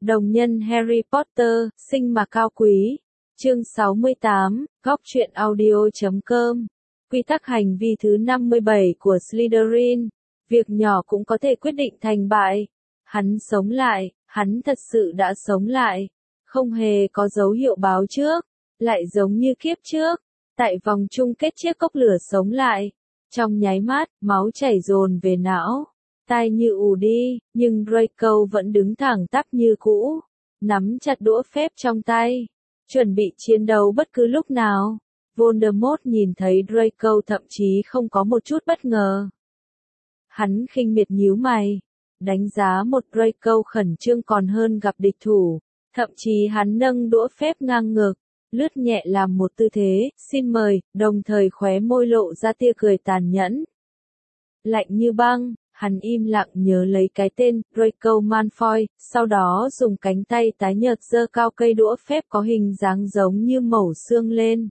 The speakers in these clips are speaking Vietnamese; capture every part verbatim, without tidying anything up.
Đồng nhân Harry Potter, sinh mà cao quý. Chương sáu mươi tám, góc truyện audio chấm com. Quy tắc hành vi thứ năm mươi bảy của Slytherin. Việc nhỏ cũng có thể quyết định thành bại. Hắn sống lại, hắn thật sự đã sống lại. Không hề có dấu hiệu báo trước. Lại giống như kiếp trước. Tại vòng chung kết chiếc cốc lửa sống lại. Trong nháy mắt, máu chảy dồn về não. Tai như ù đi, nhưng Draco vẫn đứng thẳng tắp như cũ. Nắm chặt đũa phép trong tay. Chuẩn bị chiến đấu bất cứ lúc nào. Voldemort nhìn thấy Draco thậm chí không có một chút bất ngờ. Hắn khinh miệt nhíu mày. Đánh giá một Draco khẩn trương còn hơn gặp địch thủ. Thậm chí hắn nâng đũa phép ngang ngực. Lướt nhẹ làm một tư thế, xin mời, đồng thời khóe môi lộ ra tia cười tàn nhẫn. Lạnh như băng, hắn im lặng nhớ lấy cái tên, Draco Malfoy, sau đó dùng cánh tay tái nhợt giơ cao cây đũa phép có hình dáng giống như mẩu xương lên.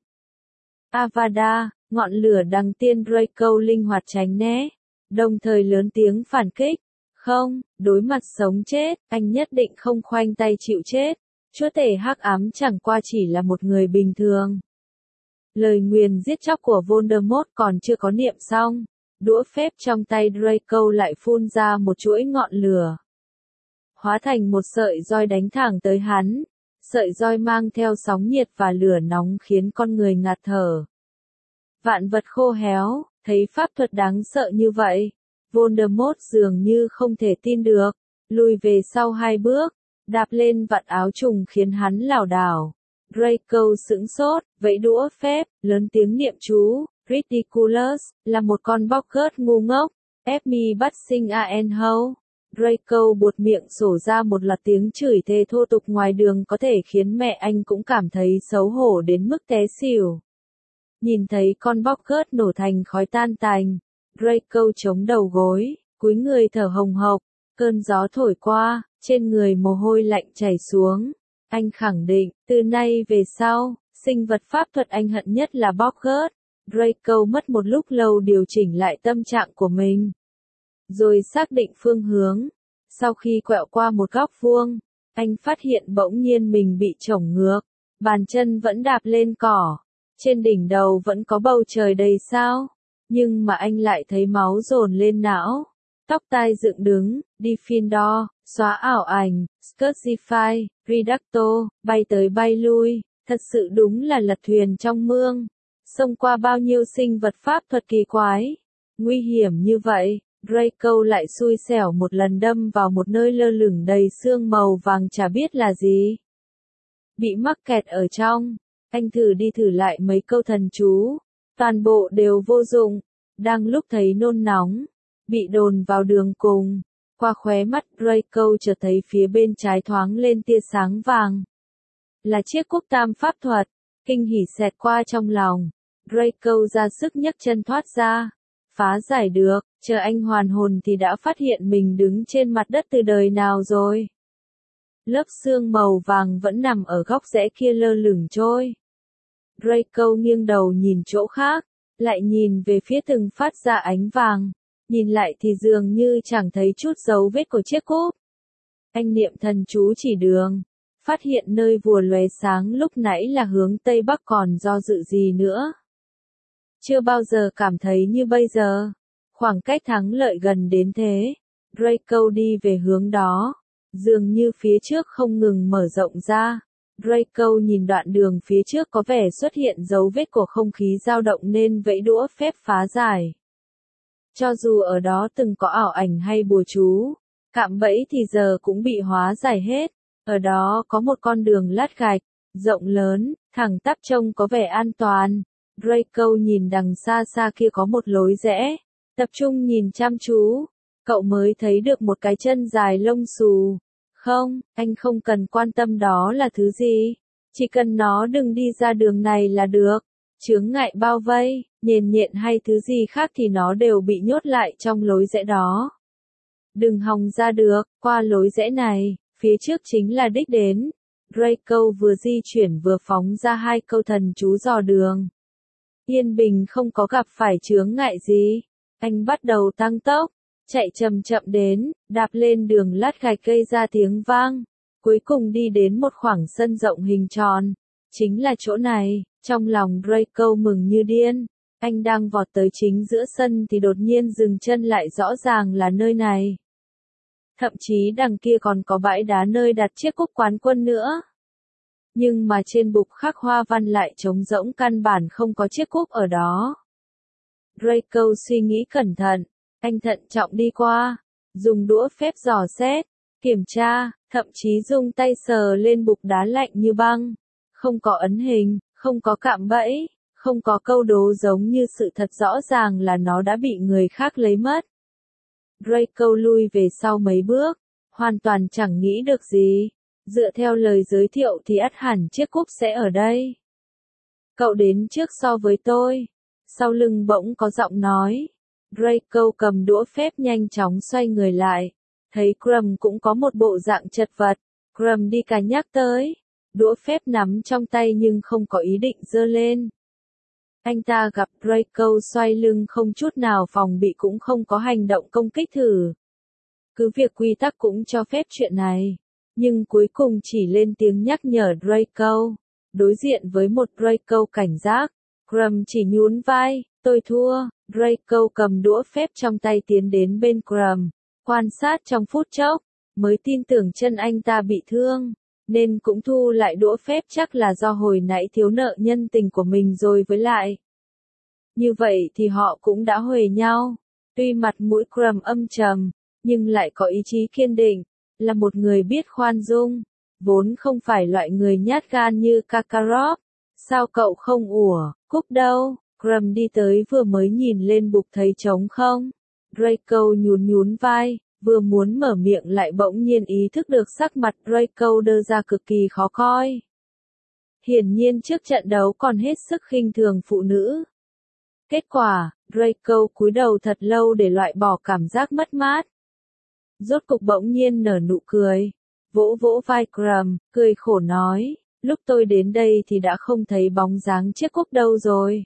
Avada, ngọn lửa đằng tiên Draco linh hoạt tránh né, đồng thời lớn tiếng phản kích. Không, đối mặt sống chết, anh nhất định không khoanh tay chịu chết. Chúa tể hắc ám chẳng qua chỉ là một người bình thường. Lời nguyền giết chóc của Voldemort còn chưa có niệm xong, đũa phép trong tay Draco lại phun ra một chuỗi ngọn lửa. Hóa thành một sợi roi đánh thẳng tới hắn. Sợi roi mang theo sóng nhiệt và lửa nóng khiến con người ngạt thở. Vạn vật khô héo, thấy pháp thuật đáng sợ như vậy. Voldemort dường như không thể tin được, lùi về sau hai bước. Đạp lên vạt áo trùng khiến hắn lảo đảo. Draco sững sốt, vẫy đũa phép, lớn tiếng niệm chú, Ridiculous, là một con Boggart ngu ngốc, ép mi bắt sinh an hâu. Draco buột miệng sổ ra một loạt tiếng chửi thề thô tục ngoài đường có thể khiến mẹ anh cũng cảm thấy xấu hổ đến mức té xỉu. Nhìn thấy con Boggart nổ thành khói tan tành, Draco chống đầu gối, cúi người thở hồng hộc, cơn gió thổi qua. Trên người mồ hôi lạnh chảy xuống. Anh khẳng định, từ nay về sau, sinh vật pháp thuật anh hận nhất là Boggart. Draco mất một lúc lâu điều chỉnh lại tâm trạng của mình. Rồi xác định phương hướng. Sau khi quẹo qua một góc vuông, anh phát hiện bỗng nhiên mình bị chổng ngược. Bàn chân vẫn đạp lên cỏ. Trên đỉnh đầu vẫn có bầu trời đầy sao. Nhưng mà anh lại thấy máu dồn lên não. Tóc tai dựng đứng, Diffindor, xóa ảo ảnh, Scursify, Reducto, bay tới bay lui, thật sự đúng là lật thuyền trong mương. Xông qua bao nhiêu sinh vật pháp thuật kỳ quái. Nguy hiểm như vậy, Draco lại xui xẻo một lần đâm vào một nơi lơ lửng đầy sương màu vàng chả biết là gì. Bị mắc kẹt ở trong, anh thử đi thử lại mấy câu thần chú, toàn bộ đều vô dụng. Đang lúc thấy nôn nóng, bị đồn vào đường cùng, qua khóe mắt Draco chợt thấy phía bên trái thoáng lên tia sáng vàng. Là chiếc quốc tam pháp thuật, kinh hỉ xẹt qua trong lòng. Draco ra sức nhấc chân thoát ra, phá giải được, chờ anh hoàn hồn thì đã phát hiện mình đứng trên mặt đất từ đời nào rồi. Lớp sương màu vàng vẫn nằm ở góc rẽ kia lơ lửng trôi. Draco nghiêng đầu nhìn chỗ khác, lại nhìn về phía từng phát ra ánh vàng. Nhìn lại thì dường như chẳng thấy chút dấu vết của chiếc cúp. Anh niệm thần chú chỉ đường, phát hiện nơi vùa lóe sáng lúc nãy là hướng Tây Bắc còn do dự gì nữa. Chưa bao giờ cảm thấy như bây giờ, khoảng cách thắng lợi gần đến thế. Draco đi về hướng đó, dường như phía trước không ngừng mở rộng ra. Draco nhìn đoạn đường phía trước có vẻ xuất hiện dấu vết của không khí dao động nên vẫy đũa phép phá giải. Cho dù ở đó từng có ảo ảnh hay bùa chú, cạm bẫy thì giờ cũng bị hóa giải hết. Ở đó có một con đường lát gạch, rộng lớn, thẳng tắp trông có vẻ an toàn. Draco nhìn đằng xa xa kia có một lối rẽ, tập trung nhìn chăm chú. Cậu mới thấy được một cái chân dài lông xù. Không, anh không cần quan tâm đó là thứ gì. Chỉ cần nó đừng đi ra đường này là được. Chướng ngại bao vây, nhện nhện hay thứ gì khác thì nó đều bị nhốt lại trong lối rẽ đó. Đừng hòng ra được, qua lối rẽ này, phía trước chính là đích đến. Draco vừa di chuyển vừa phóng ra hai câu thần chú dò đường. Yên bình không có gặp phải chướng ngại gì. Anh bắt đầu tăng tốc, chạy chậm chậm đến, đạp lên đường lát gạch gây ra tiếng vang. Cuối cùng đi đến một khoảng sân rộng hình tròn. Chính là chỗ này, trong lòng Draco mừng như điên. Anh đang vọt tới chính giữa sân thì đột nhiên dừng chân lại, rõ ràng là nơi này. Thậm chí đằng kia còn có bãi đá nơi đặt chiếc cúp quán quân nữa. Nhưng mà trên bục khắc hoa văn lại trống rỗng, căn bản không có chiếc cúp ở đó. Draco suy nghĩ cẩn thận, anh thận trọng đi qua, dùng đũa phép dò xét, kiểm tra, thậm chí dùng tay sờ lên bục đá lạnh như băng. Không có ấn hình, không có cạm bẫy, không có câu đố giống như sự thật, rõ ràng là nó đã bị người khác lấy mất. Draco lui về sau mấy bước, hoàn toàn chẳng nghĩ được gì. Dựa theo lời giới thiệu thì ắt hẳn chiếc cúp sẽ ở đây. Cậu đến trước so với tôi. Sau lưng bỗng có giọng nói. Draco cầm đũa phép nhanh chóng xoay người lại. Thấy Crumb cũng có một bộ dạng chật vật. Crumb đi cả nhắc tới. Đũa phép nắm trong tay nhưng không có ý định giơ lên. Anh ta gặp Draco xoay lưng không chút nào phòng bị, cũng không có hành động công kích thử. Cứ việc quy tắc cũng cho phép chuyện này. Nhưng cuối cùng chỉ lên tiếng nhắc nhở Draco. Đối diện với một Draco cảnh giác, Crumb chỉ nhún vai, tôi thua. Draco cầm đũa phép trong tay tiến đến bên Crumb, quan sát trong phút chốc, mới tin tưởng chân anh ta bị thương, nên cũng thu lại đũa phép, chắc là do hồi nãy thiếu nợ nhân tình của mình rồi, với lại. Như vậy thì họ cũng đã huề nhau. Tuy mặt mũi Crumb âm trầm, nhưng lại có ý chí kiên định. Là một người biết khoan dung, vốn không phải loại người nhát gan như Kakarot. Sao cậu không ủa, cúp đâu? Crumb đi tới vừa mới nhìn lên bục thấy trống không. Draco nhún nhún vai, vừa muốn mở miệng lại bỗng nhiên ý thức được sắc mặt Draco đơ ra cực kỳ khó coi. Hiển nhiên trước trận đấu còn hết sức khinh thường phụ nữ. Kết quả, Draco cúi đầu thật lâu để loại bỏ cảm giác mất mát. Rốt cục bỗng nhiên nở nụ cười, vỗ vỗ vai Crumb, cười khổ nói, lúc tôi đến đây thì đã không thấy bóng dáng chiếc cúp đâu rồi.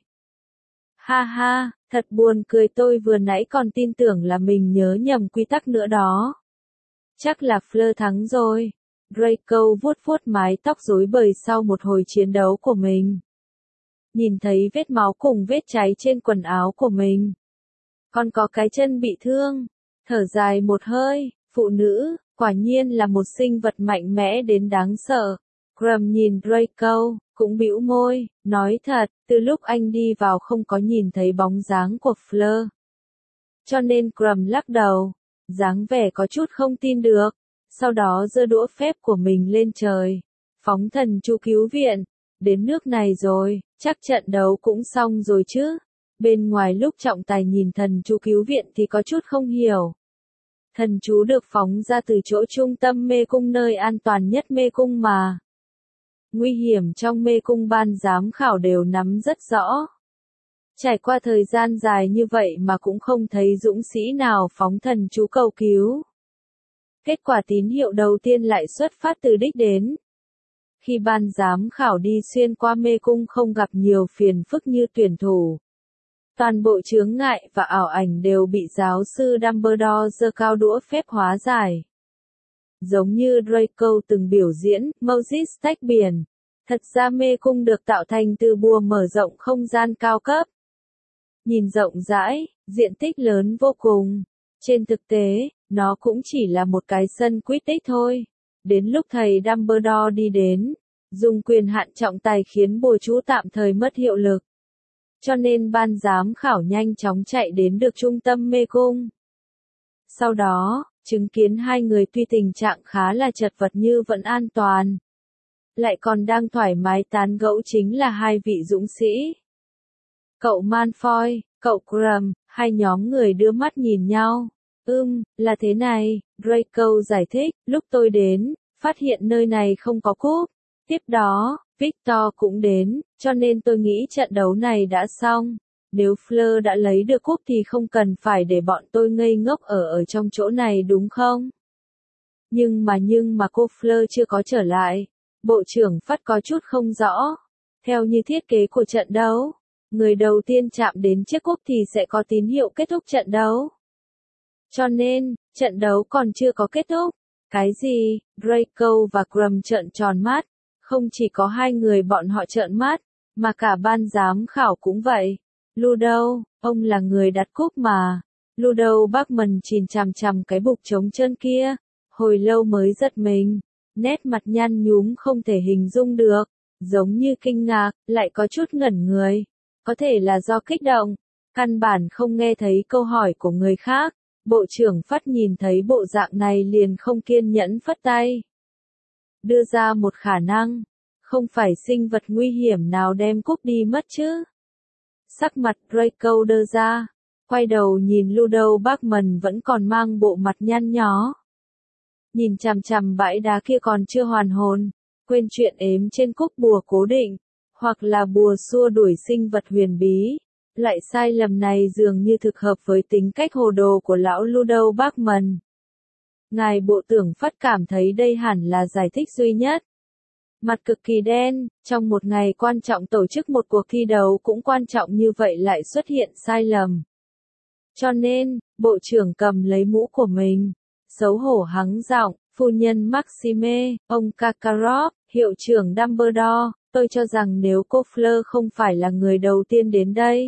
Ha ha, thật buồn cười, tôi vừa nãy còn tin tưởng là mình nhớ nhầm quy tắc nữa đó. Chắc là Fleur thắng rồi. Draco vuốt vuốt mái tóc rối bời sau một hồi chiến đấu của mình. Nhìn thấy vết máu cùng vết cháy trên quần áo của mình. Còn có cái chân bị thương. Thở dài một hơi, phụ nữ, quả nhiên là một sinh vật mạnh mẽ đến đáng sợ. Crumb nhìn Draco, cũng bĩu môi, nói thật, từ lúc anh đi vào không có nhìn thấy bóng dáng của Fleur. Cho nên Crumb lắc đầu, dáng vẻ có chút không tin được, sau đó giơ đũa phép của mình lên trời, phóng thần chú cứu viện. Đến nước này rồi, chắc trận đấu cũng xong rồi chứ. Bên ngoài lúc trọng tài nhìn thần chú cứu viện thì có chút không hiểu. Thần chú được phóng ra từ chỗ trung tâm mê cung, nơi an toàn nhất mê cung mà. Nguy hiểm trong mê cung ban giám khảo đều nắm rất rõ. Trải qua thời gian dài như vậy mà cũng không thấy dũng sĩ nào phóng thần chú cầu cứu. Kết quả tín hiệu đầu tiên lại xuất phát từ đích đến. Khi ban giám khảo đi xuyên qua mê cung không gặp nhiều phiền phức như tuyển thủ. Toàn bộ chướng ngại và ảo ảnh đều bị giáo sư Dumbledore giơ cao đũa phép hóa giải. Giống như Draco từng biểu diễn, Moses tách biển. Thật ra mê cung được tạo thành từ bùa mở rộng không gian cao cấp. Nhìn rộng rãi, diện tích lớn vô cùng. Trên thực tế, nó cũng chỉ là một cái sân Quidditch thôi. Đến lúc thầy Dumbledore đi đến, dùng quyền hạn trọng tài khiến bùa chú tạm thời mất hiệu lực. Cho nên ban giám khảo nhanh chóng chạy đến được trung tâm mê cung. Sau đó, chứng kiến hai người tuy tình trạng khá là chật vật như vẫn an toàn. Lại còn đang thoải mái tán gẫu chính là hai vị dũng sĩ. Cậu Malfoy, cậu Crumb, hai nhóm người đưa mắt nhìn nhau. Ừm, là thế này, Draco giải thích, lúc tôi đến, phát hiện nơi này không có cúp. Tiếp đó, Victor cũng đến, cho nên tôi nghĩ trận đấu này đã xong. Nếu Fleur đã lấy được cúp thì không cần phải để bọn tôi ngây ngốc ở ở trong chỗ này đúng không? Nhưng mà nhưng mà cô Fleur chưa có trở lại. Bộ trưởng Phát có chút không rõ. Theo như thiết kế của trận đấu, người đầu tiên chạm đến chiếc cúp thì sẽ có tín hiệu kết thúc trận đấu. Cho nên, trận đấu còn chưa có kết thúc. Cái gì? Draco và Crumb trợn tròn mắt. Không chỉ có hai người bọn họ trợn mắt, mà cả ban giám khảo cũng vậy. Ludo, ông là người đặt cúp mà. Ludo Bachmann chìm chằm chằm cái bục trống trơn kia, hồi lâu mới giật mình, nét mặt nhăn nhúm không thể hình dung được, giống như kinh ngạc, lại có chút ngẩn người. Có thể là do kích động, căn bản không nghe thấy câu hỏi của người khác. Bộ trưởng Phát nhìn thấy bộ dạng này liền không kiên nhẫn phất tay. Đưa ra một khả năng, không phải sinh vật nguy hiểm nào đem cúp đi mất chứ. Sắc mặt Draco đơ ra, quay đầu nhìn Ludo Bachmann vẫn còn mang bộ mặt nhăn nhó. Nhìn chằm chằm bãi đá kia còn chưa hoàn hồn, quên chuyện ếm trên cúp bùa cố định, hoặc là bùa xua đuổi sinh vật huyền bí. Loại sai lầm này dường như thực hợp với tính cách hồ đồ của lão Ludo Bachmann. Ngài bộ trưởng Phát cảm thấy đây hẳn là giải thích duy nhất. Mặt cực kỳ đen, trong một ngày quan trọng tổ chức một cuộc thi đấu cũng quan trọng như vậy lại xuất hiện sai lầm. Cho nên, bộ trưởng cầm lấy mũ của mình, xấu hổ hắng giọng, phu nhân Maxime, ông Karkaroff, hiệu trưởng Dumbledore, tôi cho rằng nếu cô Fleur không phải là người đầu tiên đến đây,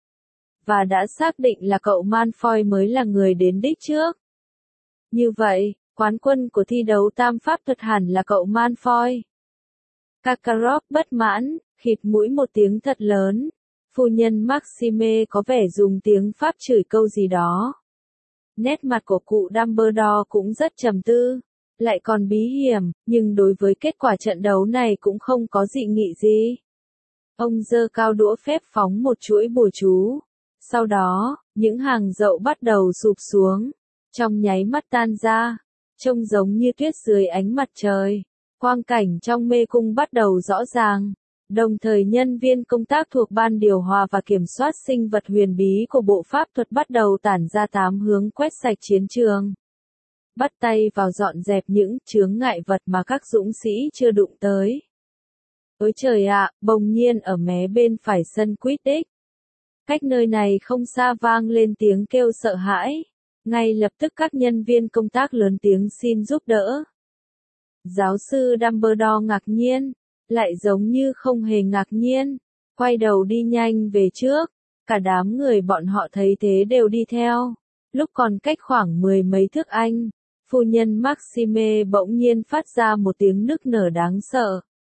và đã xác định là cậu Malfoy mới là người đến đích trước. Như vậy, quán quân của thi đấu tam pháp thuật hẳn là cậu Malfoy. Karkaroff bất mãn, khịt mũi một tiếng thật lớn. Phu nhân Maxime có vẻ dùng tiếng Pháp chửi câu gì đó. Nét mặt của cụ Dumbledore cũng rất trầm tư, lại còn bí hiểm, nhưng đối với kết quả trận đấu này cũng không có dị nghị gì. Ông giơ cao đũa phép phóng một chuỗi bùa chú. Sau đó, những hàng dậu bắt đầu sụp xuống, trong nháy mắt tan ra, trông giống như tuyết dưới ánh mặt trời. Quang cảnh trong mê cung bắt đầu rõ ràng. Đồng thời nhân viên công tác thuộc ban điều hòa và kiểm soát sinh vật huyền bí của bộ pháp thuật bắt đầu tản ra tám hướng quét sạch chiến trường. Bắt tay vào dọn dẹp những chướng ngại vật mà các dũng sĩ chưa đụng tới. Ôi trời ạ, bỗng nhiên ở mé bên phải sân Quidditch. Cách nơi này không xa vang lên tiếng kêu sợ hãi. Ngay lập tức các nhân viên công tác lớn tiếng xin giúp đỡ. Giáo sư Dumbledore ngạc nhiên, lại giống như không hề ngạc nhiên, quay đầu đi nhanh về trước, cả đám người bọn họ thấy thế đều đi theo. Lúc còn cách khoảng mười mấy thước anh, phu nhân Maxime bỗng nhiên phát ra một tiếng nức nở đáng sợ.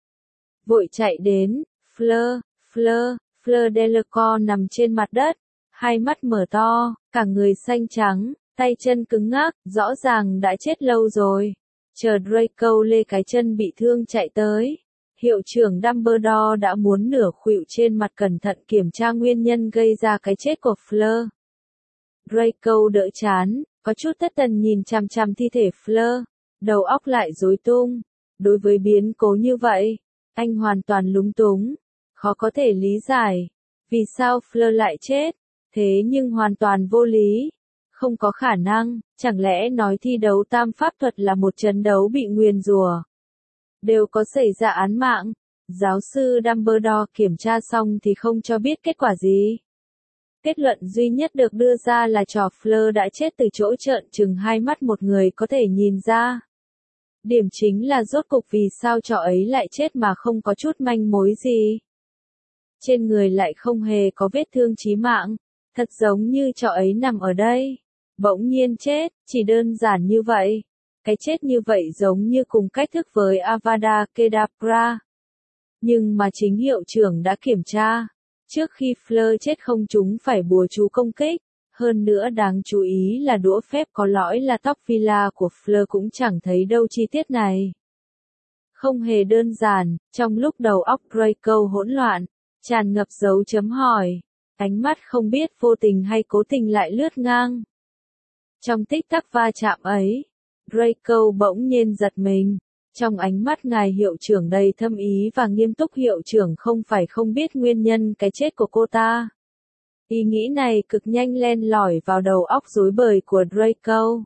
Vội chạy đến, Fleur, Fleur, Fleur Delacour nằm trên mặt đất, hai mắt mở to, cả người xanh trắng, tay chân cứng ngắc, rõ ràng đã chết lâu rồi. Chờ Draco lê cái chân bị thương chạy tới, hiệu trưởng Dumbledore đã muốn nửa khuỵu trên mặt cẩn thận kiểm tra nguyên nhân gây ra cái chết của Fleur. Draco đỡ chán, có chút thất thần nhìn chằm chằm thi thể Fleur, đầu óc lại rối tung. Đối với biến cố như vậy, anh hoàn toàn lúng túng, khó có thể lý giải. Vì sao Fleur lại chết? Thế nhưng hoàn toàn vô lý. Không có khả năng, chẳng lẽ nói thi đấu tam pháp thuật là một trận đấu bị nguyền rủa? Đều có xảy ra án mạng. Giáo sư Dumbledore kiểm tra xong thì không cho biết kết quả gì. Kết luận duy nhất được đưa ra là trò Fleur đã chết từ chỗ trợn trừng hai mắt một người có thể nhìn ra. Điểm chính là rốt cục vì sao trò ấy lại chết mà không có chút manh mối gì. Trên người lại không hề có vết thương chí mạng, thật giống như trò ấy nằm ở đây. Bỗng nhiên chết, chỉ đơn giản như vậy. Cái chết như vậy giống như cùng cách thức với Avada Kedavra. Nhưng mà chính hiệu trưởng đã kiểm tra. Trước khi Fleur chết không chúng phải bùa chú công kích. Hơn nữa đáng chú ý là đũa phép có lõi là tóc Villa của Fleur cũng chẳng thấy đâu chi tiết này. Không hề đơn giản, trong lúc đầu óc Draco hỗn loạn, tràn ngập dấu chấm hỏi. Ánh mắt không biết vô tình hay cố tình lại lướt ngang. Trong tích tắc va chạm ấy, Draco bỗng nhiên giật mình. Trong ánh mắt ngài hiệu trưởng đầy thâm ý và nghiêm túc, hiệu trưởng không phải không biết nguyên nhân cái chết của cô ta. Ý nghĩ này cực nhanh len lỏi vào đầu óc rối bời của Draco.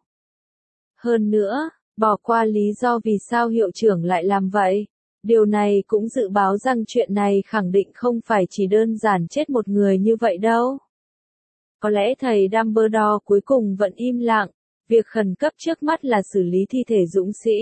Hơn nữa, bỏ qua lý do vì sao hiệu trưởng lại làm vậy, điều này cũng dự báo rằng chuyện này khẳng định không phải chỉ đơn giản chết một người như vậy đâu. Có lẽ thầy Dumbledore cuối cùng vẫn im lặng, Việc khẩn cấp trước mắt là xử lý thi thể dũng sĩ.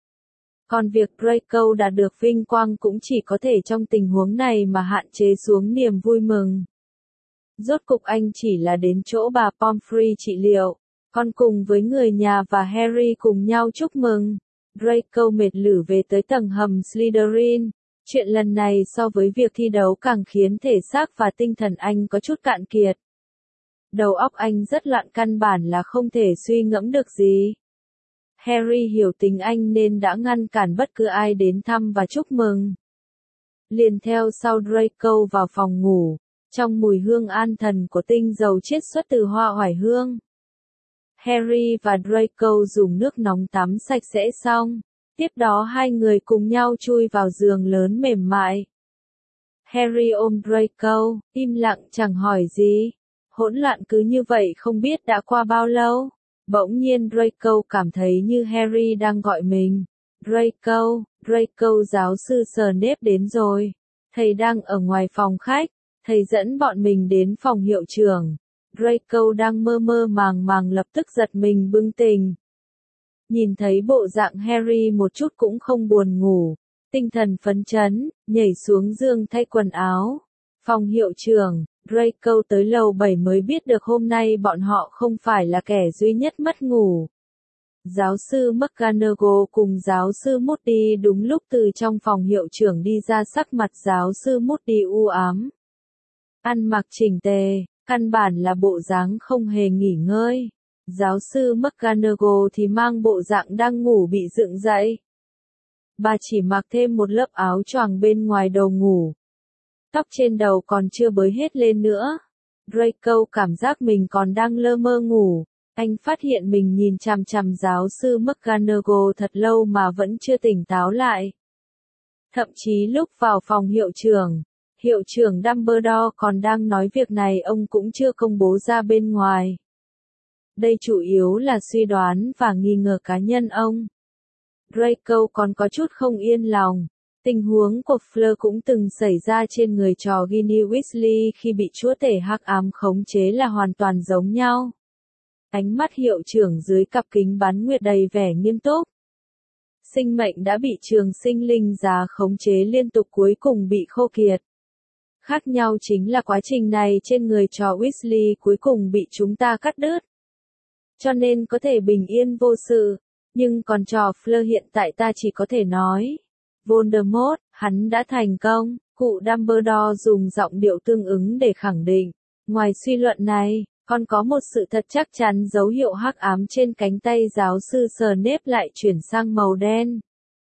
Còn việc Draco đạt được vinh quang cũng chỉ có thể trong tình huống này mà hạn chế xuống niềm vui mừng. Rốt cục anh chỉ là đến chỗ bà Pomfrey trị liệu, còn cùng với người nhà và Harry cùng nhau chúc mừng. Draco mệt lử về tới tầng hầm Slytherin. Chuyện lần này so với việc thi đấu càng khiến thể xác và tinh thần anh có chút cạn kiệt. Đầu óc anh rất loạn, căn bản là không thể suy ngẫm được gì. Harry hiểu tính anh nên đã ngăn cản bất cứ ai đến thăm và chúc mừng. Liền theo sau Draco vào phòng ngủ, trong mùi hương an thần của tinh dầu chiết xuất từ hoa oải hương. Harry và Draco dùng nước nóng tắm sạch sẽ xong. Tiếp đó hai người cùng nhau chui vào giường lớn mềm mại. Harry ôm Draco, im lặng chẳng hỏi gì. Hỗn loạn cứ như vậy không biết đã qua bao lâu. Bỗng nhiên Draco cảm thấy như Harry đang gọi mình. Draco, Draco, giáo sư Snape đến rồi. Thầy đang ở ngoài phòng khách. Thầy dẫn bọn mình đến phòng hiệu trưởng. Draco đang mơ mơ màng màng lập tức giật mình bừng tỉnh. Nhìn thấy bộ dạng Harry một chút cũng không buồn ngủ. Tinh thần phấn chấn, nhảy xuống giường thay quần áo. Phòng hiệu trưởng, Draco tới lầu bảy mới biết được hôm nay bọn họ không phải là kẻ duy nhất mất ngủ. Giáo sư McGonagall cùng giáo sư Moody đúng lúc từ trong phòng hiệu trưởng đi ra, sắc mặt giáo sư Moody u ám. Ăn mặc chỉnh tề, căn bản là bộ dáng không hề nghỉ ngơi. Giáo sư McGonagall thì mang bộ dạng đang ngủ bị dựng dậy. Bà chỉ mặc thêm một lớp áo choàng bên ngoài đầu ngủ. Tóc trên đầu còn chưa bới hết lên nữa. Draco cảm giác mình còn đang lơ mơ ngủ. Anh phát hiện mình nhìn chằm chằm giáo sư McGonagall thật lâu mà vẫn chưa tỉnh táo lại. Thậm chí lúc vào phòng hiệu trưởng, hiệu trưởng Dumbledore còn đang nói việc này ông cũng chưa công bố ra bên ngoài. Đây chủ yếu là suy đoán và nghi ngờ cá nhân ông. Draco còn có chút không yên lòng. Tình huống của Fleur cũng từng xảy ra trên người trò Ginny Weasley khi bị chúa tể hắc ám khống chế là hoàn toàn giống nhau. Ánh mắt hiệu trưởng dưới cặp kính bán nguyệt đầy vẻ nghiêm túc. Sinh mệnh đã bị trường sinh linh giá khống chế liên tục cuối cùng bị khô kiệt. Khác nhau chính là quá trình này trên người trò Weasley cuối cùng bị chúng ta cắt đứt. Cho nên có thể bình yên vô sự, nhưng còn trò Fleur hiện tại ta chỉ có thể nói. Voldemort, hắn đã thành công, cụ Dumbledore dùng giọng điệu tương ứng để khẳng định. Ngoài suy luận này, còn có một sự thật chắc chắn, dấu hiệu hắc ám trên cánh tay giáo sư Snape lại chuyển sang màu đen.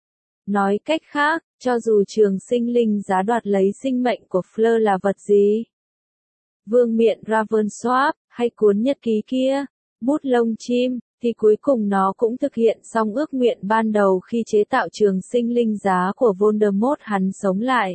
Nói cách khác, cho dù trường sinh linh giá đoạt lấy sinh mệnh của Fleur là vật gì? Vương miện Ravensworth, hay cuốn nhật ký kia, bút lông chim, thì cuối cùng nó cũng thực hiện xong ước nguyện ban đầu khi chế tạo trường sinh linh giá của Voldemort, hắn sống lại.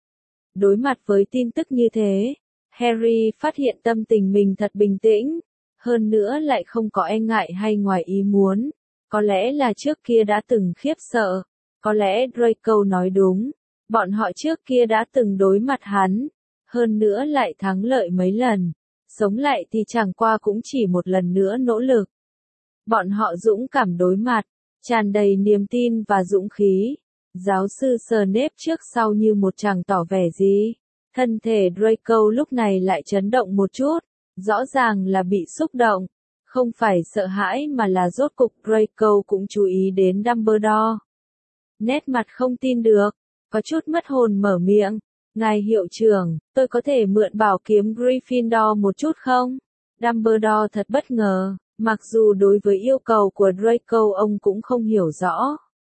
Đối mặt với tin tức như thế, Harry phát hiện tâm tình mình thật bình tĩnh, hơn nữa lại không có e ngại hay ngoài ý muốn. Có lẽ là trước kia đã từng khiếp sợ, có lẽ Draco nói đúng, bọn họ trước kia đã từng đối mặt hắn, hơn nữa lại thắng lợi mấy lần. Sống lại thì chẳng qua cũng chỉ một lần nữa nỗ lực. Bọn họ dũng cảm đối mặt, tràn đầy niềm tin và dũng khí. Giáo sư Snape trước sau như một chàng tỏ vẻ gì. Thân thể Draco lúc này lại chấn động một chút, rõ ràng là bị xúc động. Không phải sợ hãi mà là rốt cục Draco cũng chú ý đến Dumbledore. Nét mặt không tin được, có chút mất hồn mở miệng. Ngài hiệu trưởng, tôi có thể mượn bảo kiếm Gryffindor một chút không? Dumbledore thật bất ngờ, mặc dù đối với yêu cầu của Draco ông cũng không hiểu rõ.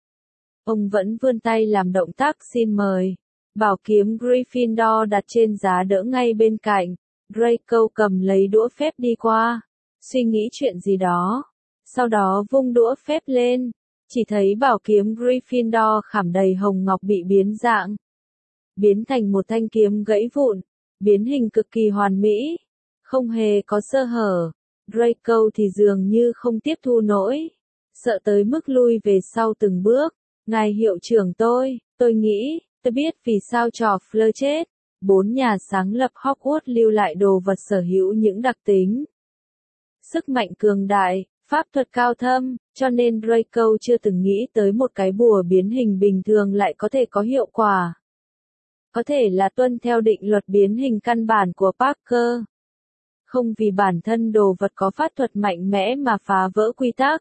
Ông vẫn vươn tay làm động tác xin mời. Bảo kiếm Gryffindor đặt trên giá đỡ ngay bên cạnh. Draco cầm lấy đũa phép đi qua, suy nghĩ chuyện gì đó. Sau đó vung đũa phép lên, chỉ thấy bảo kiếm Gryffindor khảm đầy hồng ngọc bị biến dạng. Biến thành một thanh kiếm gãy vụn, biến hình cực kỳ hoàn mỹ, không hề có sơ hở. Draco thì dường như không tiếp thu nổi, sợ tới mức lui về sau từng bước. Ngài hiệu trưởng tôi, tôi nghĩ, tôi biết vì sao trò Fleur chết. Bốn nhà sáng lập Hogwarts lưu lại đồ vật sở hữu những đặc tính. Sức mạnh cường đại, pháp thuật cao thâm, cho nên Draco chưa từng nghĩ tới một cái bùa biến hình bình thường lại có thể có hiệu quả. Có thể là tuân theo định luật biến hình căn bản của Parker. Không vì bản thân đồ vật có pháp thuật mạnh mẽ mà phá vỡ quy tắc.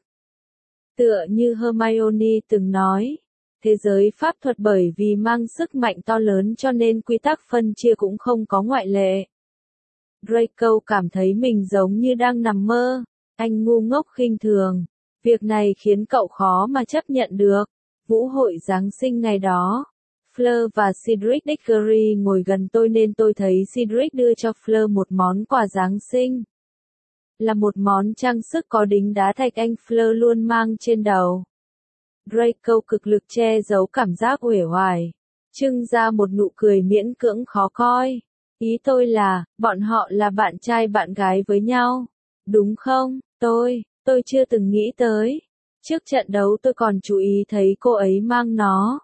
Tựa như Hermione từng nói, thế giới pháp thuật bởi vì mang sức mạnh to lớn cho nên quy tắc phân chia cũng không có ngoại lệ. Draco cảm thấy mình giống như đang nằm mơ, anh ngu ngốc khinh thường. Việc này khiến cậu khó mà chấp nhận được. Vũ hội Giáng sinh ngày đó, Fleur và Cedric Diggory ngồi gần tôi nên tôi thấy Cedric đưa cho Fleur một món quà Giáng sinh. Là một món trang sức có đính đá thạch anh Fleur luôn mang trên đầu. Draco cực lực che giấu cảm giác uể oải, trưng ra một nụ cười miễn cưỡng khó coi. Ý tôi là, bọn họ là bạn trai bạn gái với nhau, đúng không? Tôi, tôi chưa từng nghĩ tới. Trước trận đấu tôi còn chú ý thấy cô ấy mang nó.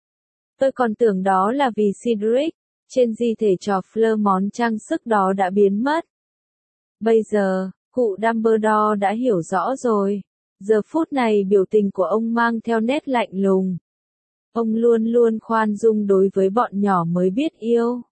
Tôi còn tưởng đó là vì Cedric, trên di thể trò Fleur món trang sức đó đã biến mất. Bây giờ, cụ Dumbledore đã hiểu rõ rồi. Giờ phút này biểu tình của ông mang theo nét lạnh lùng. Ông luôn luôn khoan dung đối với bọn nhỏ mới biết yêu.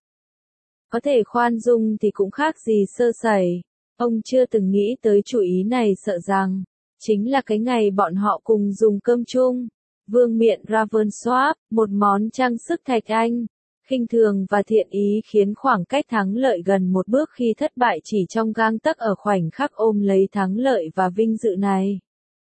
Có thể khoan dung thì cũng khác gì sơ sẩy. Ông chưa từng nghĩ tới chủ ý này sợ rằng, chính là cái ngày bọn họ cùng dùng cơm chung. Vương miện Ravensworth, một món trang sức thạch anh, khinh thường và thiện ý khiến khoảng cách thắng lợi gần một bước khi thất bại chỉ trong gang tấc ở khoảnh khắc ôm lấy thắng lợi và vinh dự này.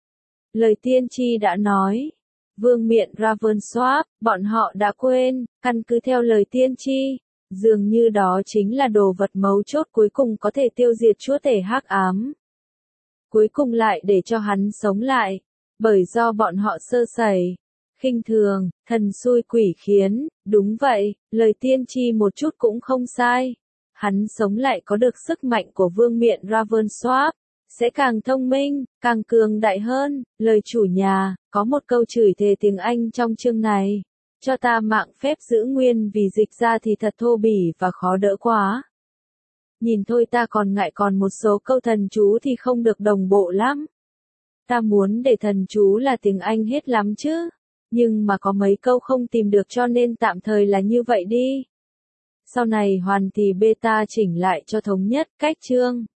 Lời tiên tri đã nói, vương miện Ravensworth, bọn họ đã quên, căn cứ theo lời tiên tri, dường như đó chính là đồ vật mấu chốt cuối cùng có thể tiêu diệt chúa tể hắc ám. Cuối cùng lại để cho hắn sống lại, bởi do bọn họ sơ sẩy, khinh thường, thần xui quỷ khiến, đúng vậy, lời tiên tri một chút cũng không sai. Hắn sống lại có được sức mạnh của vương miện Ravensworth, sẽ càng thông minh, càng cường đại hơn. Lời chủ nhà, có một câu chửi thề tiếng Anh trong chương này. Cho ta mạng phép giữ nguyên vì dịch ra thì thật thô bỉ và khó đỡ quá. Nhìn thôi ta còn ngại còn một số câu thần chú thì không được đồng bộ lắm. Ta muốn để thần chú là tiếng Anh hết lắm chứ. Nhưng mà có mấy câu không tìm được cho nên tạm thời là như vậy đi. Sau này hoàn thì beta chỉnh lại cho thống nhất cách chương.